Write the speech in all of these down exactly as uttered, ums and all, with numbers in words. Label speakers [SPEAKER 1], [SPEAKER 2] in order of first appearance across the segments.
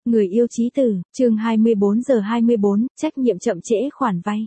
[SPEAKER 1] Người yêu chí tử, chương hai mươi bốn giờ hai mươi bốn, trách nhiệm chậm trễ khoản vay.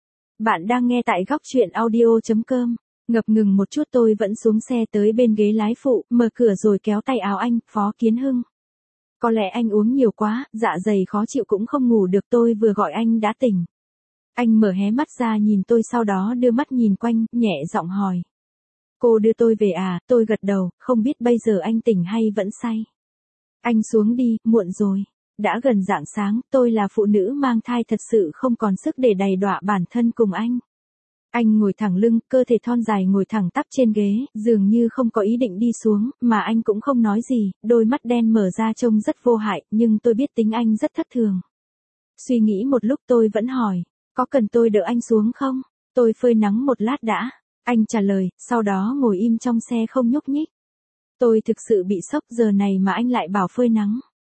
[SPEAKER 1] Bạn đang nghe tại góc truyện audio chấm com. Ngập ngừng một chút tôi vẫn xuống xe tới bên ghế lái phụ, mở cửa rồi kéo tay áo anh, Phó Kiến Hưng. Có lẽ anh uống nhiều quá, dạ dày khó chịu cũng không ngủ được, tôi vừa gọi anh đã tỉnh. Anh mở hé mắt ra nhìn tôi, sau đó đưa mắt nhìn quanh, nhẹ giọng hỏi. Cô đưa tôi về à? Tôi gật đầu, không biết bây giờ anh tỉnh hay vẫn say. Anh xuống đi, muộn rồi. Đã gần rạng sáng, tôi là phụ nữ mang thai thật sự không còn sức để đầy đọa bản thân cùng anh. Anh ngồi thẳng lưng, cơ thể thon dài ngồi thẳng tắp trên ghế, dường như không có ý định đi xuống, mà anh cũng không nói gì, đôi mắt đen mở ra trông rất vô hại, nhưng tôi biết tính anh rất thất thường. Suy nghĩ một lúc tôi vẫn hỏi, có cần tôi đỡ anh xuống không? Tôi phơi nắng một lát đã. Anh trả lời, sau đó ngồi im trong xe không nhúc nhích. Tôi thực sự bị sốc, giờ này mà anh lại bảo phơi nắng.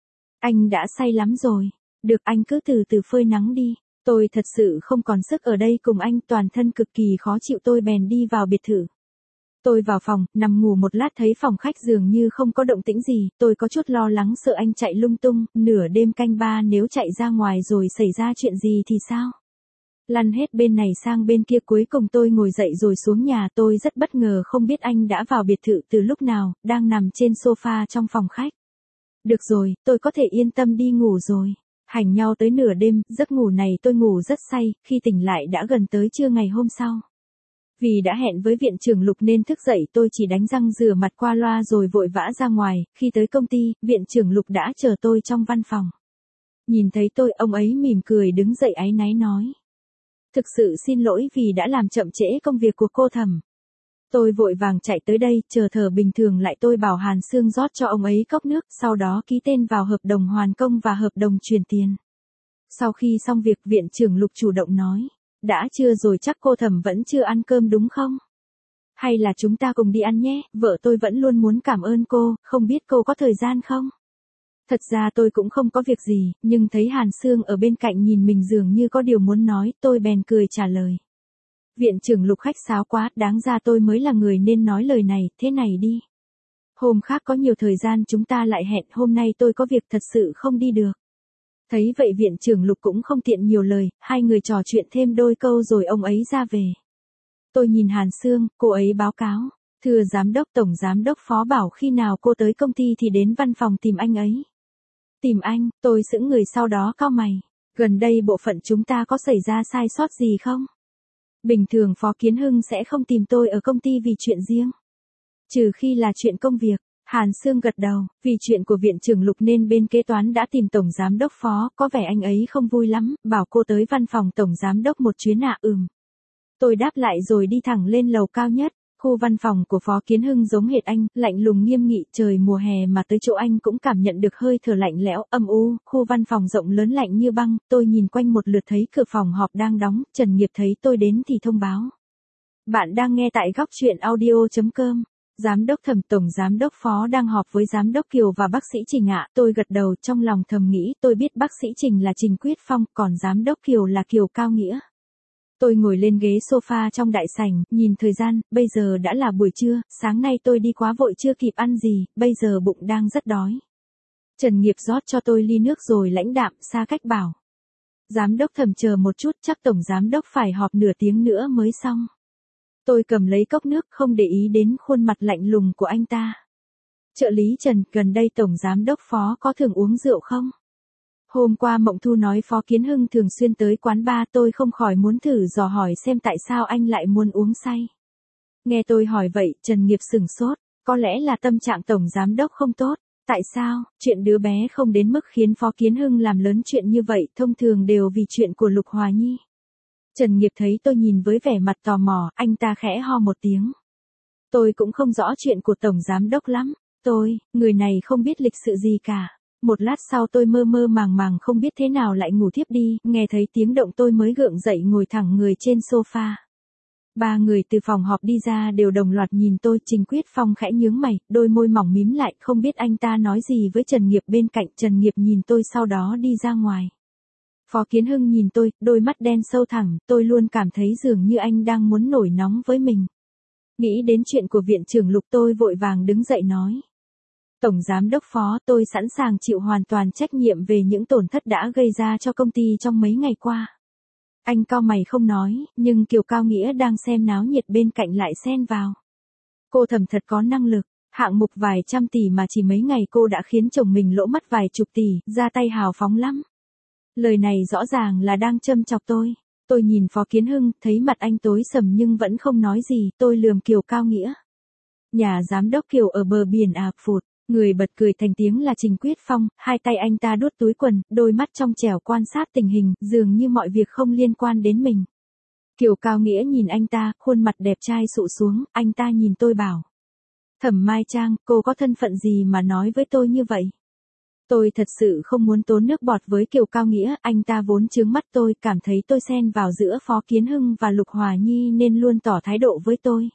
[SPEAKER 1] Anh đã say lắm rồi. Được, anh cứ từ từ phơi nắng đi. Tôi thật sự không còn sức ở đây cùng anh, toàn thân cực kỳ khó chịu, tôi bèn đi vào biệt thự. Tôi vào phòng, nằm ngủ một lát thấy phòng khách dường như không có động tĩnh gì, tôi có chút lo lắng sợ anh chạy lung tung, nửa đêm canh ba nếu chạy ra ngoài rồi xảy ra chuyện gì thì sao? Lăn hết bên này sang bên kia, cuối cùng tôi ngồi dậy rồi xuống nhà. Tôi rất bất ngờ không biết anh đã vào biệt thự từ lúc nào, đang nằm trên sofa trong phòng khách. Được rồi, tôi có thể yên tâm đi ngủ rồi. Hành nhau tới nửa đêm, giấc ngủ này tôi ngủ rất say, khi tỉnh lại đã gần tới trưa ngày hôm sau. Vì đã hẹn với viện trưởng Lục nên thức dậy tôi chỉ đánh răng rửa mặt qua loa rồi vội vã ra ngoài. Khi tới công ty, viện trưởng Lục đã chờ tôi trong văn phòng. Nhìn thấy tôi, ông ấy mỉm cười đứng dậy áy náy nói. Thực sự xin lỗi vì đã làm chậm trễ công việc của cô Thẩm. Tôi vội vàng chạy tới đây, chờ thở bình thường lại tôi bảo Hàn Sương rót cho ông ấy cốc nước, sau đó ký tên vào hợp đồng hoàn công và hợp đồng chuyển tiền. Sau khi xong việc, viện trưởng Lục chủ động nói, đã trưa rồi chắc cô Thẩm vẫn chưa ăn cơm đúng không? Hay là chúng ta cùng đi ăn nhé, vợ tôi vẫn luôn muốn cảm ơn cô, không biết cô có thời gian không? Thật ra tôi cũng không có việc gì, nhưng thấy Hàn Sương ở bên cạnh nhìn mình dường như có điều muốn nói, tôi bèn cười trả lời. Viện trưởng Lục khách sáo quá, đáng ra tôi mới là người nên nói lời này, thế này đi. Hôm khác có nhiều thời gian chúng ta lại hẹn, hôm nay tôi có việc thật sự không đi được. Thấy vậy viện trưởng Lục cũng không tiện nhiều lời, hai người trò chuyện thêm đôi câu rồi ông ấy ra về. Tôi nhìn Hàn Sương, cô ấy báo cáo. Thưa giám đốc, tổng giám đốc Phó bảo khi nào cô tới công ty thì đến văn phòng tìm anh ấy. Tìm anh? Tôi sững người sau đó cau mày. Gần đây bộ phận chúng ta có xảy ra sai sót gì không? Bình thường Phó Kiến Hưng sẽ không tìm tôi ở công ty vì chuyện riêng. Trừ khi là chuyện công việc. Hàn Sương gật đầu, vì chuyện của viện trưởng Lục nên bên kế toán đã tìm tổng giám đốc Phó, có vẻ anh ấy không vui lắm, bảo cô tới văn phòng tổng giám đốc một chuyến ạ. Ừm. Tôi đáp lại rồi đi thẳng lên lầu cao nhất. Khu văn phòng của Phó Kiến Hưng giống hệt anh, lạnh lùng nghiêm nghị, trời mùa hè mà tới chỗ anh cũng cảm nhận được hơi thở lạnh lẽo, âm u, khu văn phòng rộng lớn lạnh như băng, tôi nhìn quanh một lượt thấy cửa phòng họp đang đóng, Trần Nghiệp thấy tôi đến thì thông báo. Bạn đang nghe tại góc truyện audio chấm com. Giám đốc Thẩm, tổng giám đốc Phó đang họp với giám đốc Kiều và bác sĩ Trình ạ. Tôi gật đầu trong lòng thầm nghĩ, tôi biết bác sĩ Trình là Trình Quyết Phong, còn giám đốc Kiều là Kiều Cao Nghĩa. Tôi ngồi lên ghế sofa trong đại sảnh, nhìn thời gian, bây giờ đã là buổi trưa, sáng nay tôi đi quá vội chưa kịp ăn gì, bây giờ bụng đang rất đói. Trần Nghiệp rót cho tôi ly nước rồi lãnh đạm, xa cách bảo. Giám đốc Thẩm chờ một chút, chắc tổng giám đốc phải họp nửa tiếng nữa mới xong. Tôi cầm lấy cốc nước không để ý đến khuôn mặt lạnh lùng của anh ta. Trợ lý Trần, gần đây tổng giám đốc Phó có thường uống rượu không? Hôm qua Mộng Thu nói Phó Kiến Hưng thường xuyên tới quán bar, tôi không khỏi muốn thử dò hỏi xem tại sao anh lại muốn uống say. Nghe tôi hỏi vậy, Trần Nghiệp sửng sốt, có lẽ là tâm trạng tổng giám đốc không tốt. Tại sao? Chuyện đứa bé không đến mức khiến Phó Kiến Hưng làm lớn chuyện như vậy, thông thường đều vì chuyện của Lục Hòa Nhi. Trần Nghiệp thấy tôi nhìn với vẻ mặt tò mò, anh ta khẽ ho một tiếng. Tôi cũng không rõ chuyện của tổng giám đốc lắm, tôi, người này không biết lịch sự gì cả. Một lát sau tôi mơ mơ màng màng không biết thế nào lại ngủ thiếp đi, nghe thấy tiếng động tôi mới gượng dậy ngồi thẳng người trên sofa. Ba người từ phòng họp đi ra đều đồng loạt nhìn tôi, Trình Quyết Phong khẽ nhướng mày, đôi môi mỏng mím lại, không biết anh ta nói gì với Trần Nghiệp bên cạnh. Trần Nghiệp nhìn tôi sau đó đi ra ngoài. Phó Kiến Hưng nhìn tôi, đôi mắt đen sâu thẳm, tôi luôn cảm thấy dường như anh đang muốn nổi nóng với mình. Nghĩ đến chuyện của viện trưởng Lục tôi vội vàng đứng dậy nói. Tổng giám đốc Phó, tôi sẵn sàng chịu hoàn toàn trách nhiệm về những tổn thất đã gây ra cho công ty trong mấy ngày qua. Anh cau mày không nói, nhưng Kiều Cao Nghĩa đang xem náo nhiệt bên cạnh lại xen vào. Cô Thẩm thật có năng lực, hạng mục vài trăm tỷ mà chỉ mấy ngày cô đã khiến chồng mình lỗ mất vài chục tỷ, ra tay hào phóng lắm. Lời này rõ ràng là đang châm chọc tôi. Tôi nhìn Phó Kiến Hưng, thấy mặt anh tối sầm nhưng vẫn không nói gì, tôi lườm Kiều Cao Nghĩa. Nhà giám đốc Kiều ở bờ biển à, phụt. Người bật cười thành tiếng là Trình Quyết Phong, hai tay anh ta đút túi quần, đôi mắt trong trẻo quan sát tình hình, dường như mọi việc không liên quan đến mình. Kiều Cao Nghĩa nhìn anh ta, khuôn mặt đẹp trai sụ xuống, anh ta nhìn tôi bảo. Thẩm Mai Trang, cô có thân phận gì mà nói với tôi như vậy? Tôi thật sự không muốn tốn nước bọt với Kiều Cao Nghĩa, anh ta vốn chướng mắt tôi, cảm thấy tôi xen vào giữa Phó Kiến Hưng và Lục Hòa Nhi nên luôn tỏ thái độ với tôi.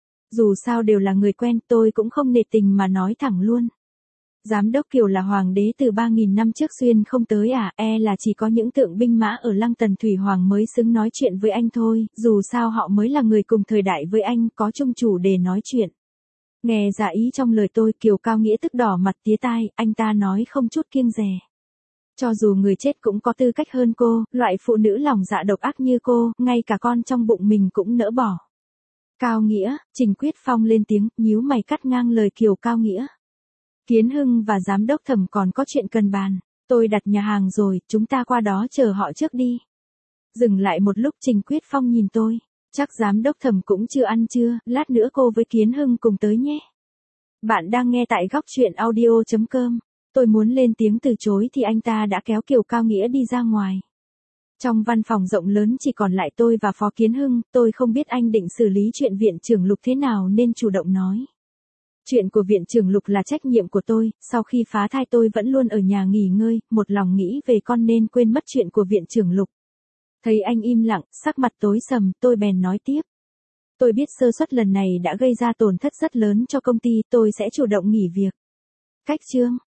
[SPEAKER 1] Dù sao đều là người quen, tôi cũng không nể tình mà nói thẳng luôn. Giám đốc Kiều là hoàng đế từ ba nghìn năm trước xuyên không tới à, e là chỉ có những tượng binh mã ở Lăng Tần Thủy Hoàng mới xứng nói chuyện với anh thôi, dù sao họ mới là người cùng thời đại với anh, có chung chủ để nói chuyện. Nghe ra ý trong lời tôi, Kiều Cao Nghĩa tức đỏ mặt tía tai, anh ta nói không chút kiêng dè. Cho dù người chết cũng có tư cách hơn cô, loại phụ nữ lòng dạ độc ác như cô, ngay cả con trong bụng mình cũng nỡ bỏ. Cao Nghĩa, Trình Quyết Phong lên tiếng, nhíu mày cắt ngang lời Kiều Cao Nghĩa. Kiến Hưng và giám đốc Thẩm còn có chuyện cần bàn, tôi đặt nhà hàng rồi, chúng ta qua đó chờ họ trước đi. Dừng lại một lúc Trình Quyết Phong nhìn tôi, chắc giám đốc Thẩm cũng chưa ăn trưa, lát nữa cô với Kiến Hưng cùng tới nhé. Bạn đang nghe tại góc truyện audio chấm com, tôi muốn lên tiếng từ chối thì anh ta đã kéo Kiều Cao Nghĩa đi ra ngoài. Trong văn phòng rộng lớn chỉ còn lại tôi và Phó Kiến Hưng, tôi không biết anh định xử lý chuyện viện trưởng Lục thế nào nên chủ động nói. Chuyện của viện trưởng Lục là trách nhiệm của tôi, sau khi phá thai tôi vẫn luôn ở nhà nghỉ ngơi, một lòng nghĩ về con nên quên mất chuyện của viện trưởng Lục. Thấy anh im lặng, sắc mặt tối sầm, tôi bèn nói tiếp. Tôi biết sơ suất lần này đã gây ra tổn thất rất lớn cho công ty, tôi sẽ chủ động nghỉ việc. Cách chương